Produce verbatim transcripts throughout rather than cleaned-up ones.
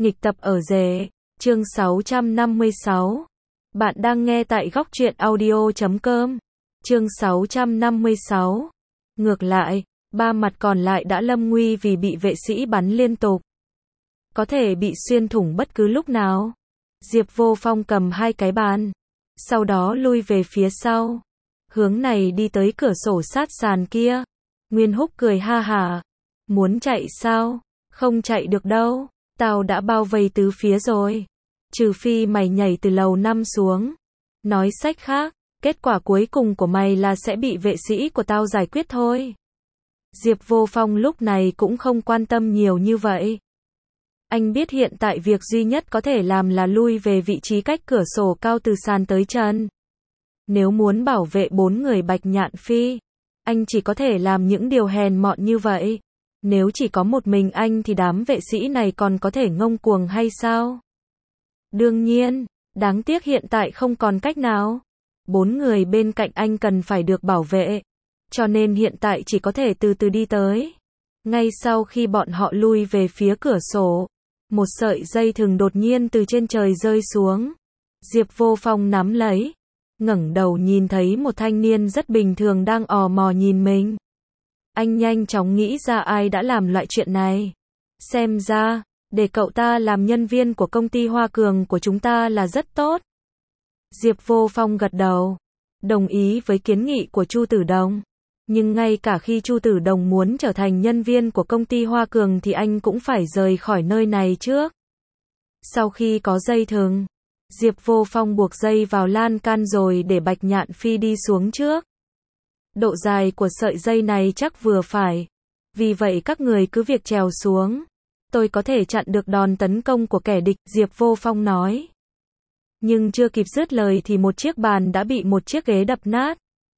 Nghịch tập ở rể, chương sáu trăm năm mươi sáu. Bạn đang nghe tại góc truyện audio chấm com. Chương sáu trăm năm mươi sáu. Ngược lại, ba mặt còn lại đã lâm nguy vì bị vệ sĩ bắn liên tục. Có thể bị xuyên thủng bất cứ lúc nào. Diệp Vô Phong cầm hai cái bàn, sau đó lui về phía sau, hướng này đi tới cửa sổ sát sàn kia. Nguyên Húc cười ha hả. Muốn chạy sao? Không chạy được đâu. Tao đã bao vây tứ phía rồi. Trừ phi mày nhảy từ lầu năm xuống. Nói sách khác, kết quả cuối cùng của mày là sẽ bị vệ sĩ của tao giải quyết thôi. Diệp Vô Phong lúc này cũng không quan tâm nhiều như vậy. Anh biết hiện tại việc duy nhất có thể làm là lui về vị trí cách cửa sổ cao từ sàn tới chân. Nếu muốn bảo vệ bốn người Bạch Nhạn Phi, anh chỉ có thể làm những điều hèn mọn như vậy. Nếu chỉ có một mình anh thì đám vệ sĩ này còn có thể ngông cuồng hay sao? Đương nhiên, đáng tiếc hiện tại không còn cách nào. Bốn người bên cạnh anh cần phải được bảo vệ, cho nên hiện tại chỉ có thể từ từ đi tới. Ngay sau khi bọn họ lui về phía cửa sổ, một sợi dây thừng đột nhiên từ trên trời rơi xuống. Diệp Vô Phong nắm lấy, ngẩng đầu nhìn thấy một thanh niên rất bình thường đang ò mò nhìn mình. Anh nhanh chóng nghĩ ra ai đã làm loại chuyện này. Xem ra, để cậu ta làm nhân viên của công ty Hoa Cường của chúng ta là rất tốt. Diệp Vô Phong gật đầu, đồng ý với kiến nghị của Chu Tử Đồng. Nhưng ngay cả khi Chu Tử Đồng muốn trở thành nhân viên của công ty Hoa Cường thì anh cũng phải rời khỏi nơi này trước. Sau khi có dây thừng, Diệp Vô Phong buộc dây vào lan can rồi để Bạch Nhạn Phi đi xuống trước. Độ dài của sợi dây này chắc vừa phải. Vì vậy các người cứ việc trèo xuống. Tôi có thể chặn được đòn tấn công của kẻ địch, Diệp Vô Phong nói. Nhưng chưa kịp dứt lời thì một chiếc bàn đã bị một chiếc ghế đập nát.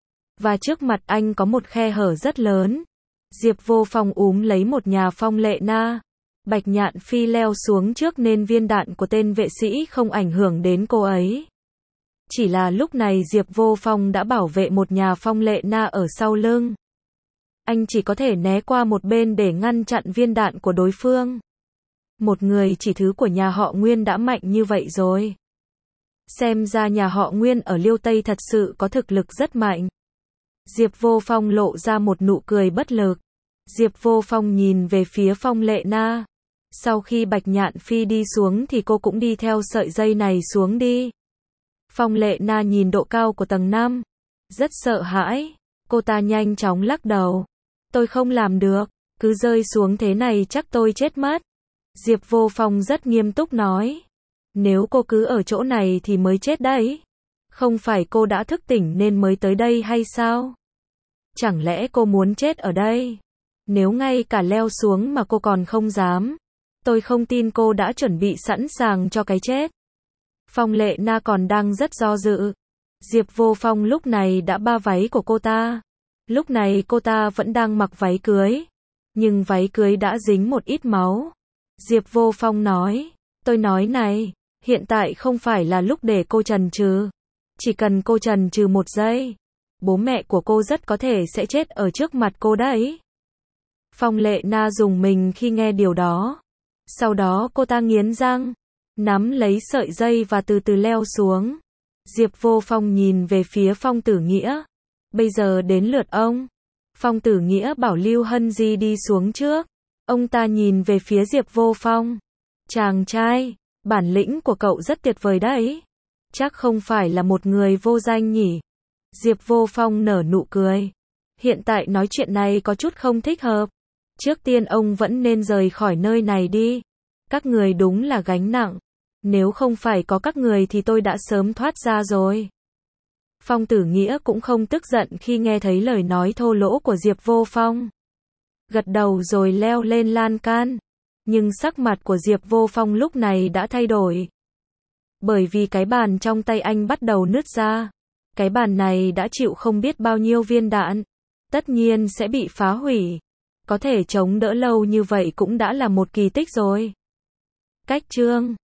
Và trước mặt anh có một khe hở rất lớn. Diệp Vô Phong úm lấy một nhà phong lệ na. Bạch Nhạn Phi leo xuống trước nên viên đạn của tên vệ sĩ không ảnh hưởng đến cô ấy. Chỉ là lúc này Diệp Vô Phong đã bảo vệ một nhà phong lệ na ở sau lưng. Anh chỉ có thể né qua một bên để ngăn chặn viên đạn của đối phương. Một người chỉ thứ của nhà họ Nguyên đã mạnh như vậy rồi. Xem ra nhà họ Nguyên ở Liêu Tây thật sự có thực lực rất mạnh. Diệp Vô Phong lộ ra một nụ cười bất lực. Diệp Vô Phong nhìn về phía phong lệ na. Sau khi Bạch Nhạn Phi đi xuống thì cô cũng đi theo sợi dây này xuống đi. Phong lệ na nhìn độ cao của tầng năm. Rất sợ hãi. Cô ta nhanh chóng lắc đầu. Tôi không làm được. Cứ rơi xuống thế này chắc tôi chết mất. Diệp Vô Phong rất nghiêm túc nói. Nếu cô cứ ở chỗ này thì mới chết đấy. Không phải cô đã thức tỉnh nên mới tới đây hay sao? Chẳng lẽ cô muốn chết ở đây? Nếu ngay cả leo xuống mà cô còn không dám, tôi không tin cô đã chuẩn bị sẵn sàng cho cái chết. Phong lệ na còn đang rất do dự. Diệp Vô Phong lúc này đã ba váy của cô ta. Lúc này cô ta vẫn đang mặc váy cưới. Nhưng váy cưới đã dính một ít máu. Diệp Vô Phong nói. Tôi nói này, hiện tại không phải là lúc để cô chần chừ. Chỉ cần cô chần chừ một giây, bố mẹ của cô rất có thể sẽ chết ở trước mặt cô đấy. Phong lệ na dùng mình khi nghe điều đó. Sau đó cô ta nghiến răng, nắm lấy sợi dây và từ từ leo xuống. Diệp Vô Phong nhìn về phía Phong Tử Nghĩa. Bây giờ đến lượt ông. Phong Tử Nghĩa bảo Lưu Hân Di đi xuống trước. Ông ta nhìn về phía Diệp Vô Phong. Chàng trai, bản lĩnh của cậu rất tuyệt vời đấy. Chắc không phải là một người vô danh nhỉ? Diệp Vô Phong nở nụ cười. Hiện tại nói chuyện này có chút không thích hợp. Trước tiên ông vẫn nên rời khỏi nơi này đi. Các người đúng là gánh nặng. Nếu không phải có các người thì tôi đã sớm thoát ra rồi. Phong Tử Nghĩa cũng không tức giận khi nghe thấy lời nói thô lỗ của Diệp Vô Phong. Gật đầu rồi leo lên lan can. Nhưng sắc mặt của Diệp Vô Phong lúc này đã thay đổi. Bởi vì cái bàn trong tay anh bắt đầu nứt ra. Cái bàn này đã chịu không biết bao nhiêu viên đạn. Tất nhiên sẽ bị phá hủy. Có thể chống đỡ lâu như vậy cũng đã là một kỳ tích rồi. Cách chương